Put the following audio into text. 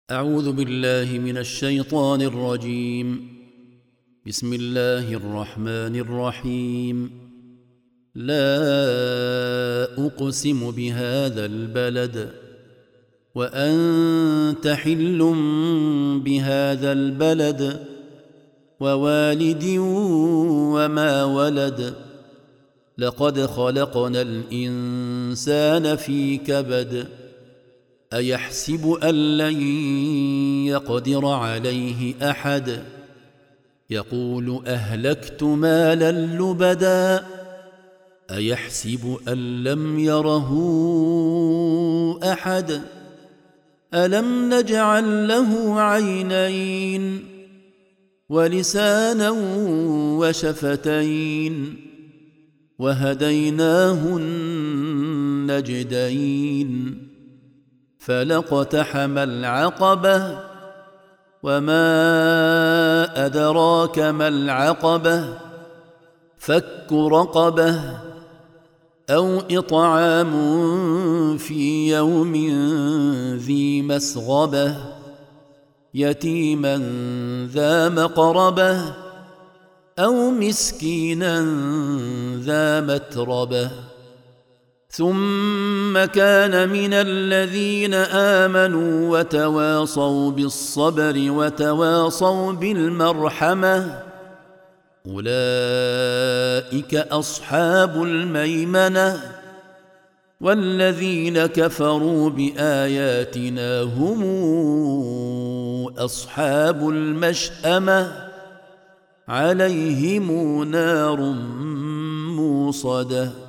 أعوذ بالله من الشيطان الرجيم. بسم الله الرحمن الرحيم. لا أقسم بهذا البلد وأنت حل بهذا البلد ووالد وما ولد لقد خلقنا الإنسان في كبد أيحسب أن لن يقدر عليه أحد يقول أهلكت مالا لبدا أيحسب أن لم يره أحد ألم نجعل له عينين ولسانا وشفتين وهديناه النجدين فلاقتحم العقبة وما أدراك ما العقبة فك رقبة أو إطعام في يوم ذي مسغبة يتيما ذا مقربة أو مسكينا ذا متربة ثم كان من الذين آمنوا وتواصوا بالصبر وتواصوا بالمرحمة أولئك أصحاب الميمنة والذين كفروا بآياتنا هم أصحاب المشأمة عليهم نار موصده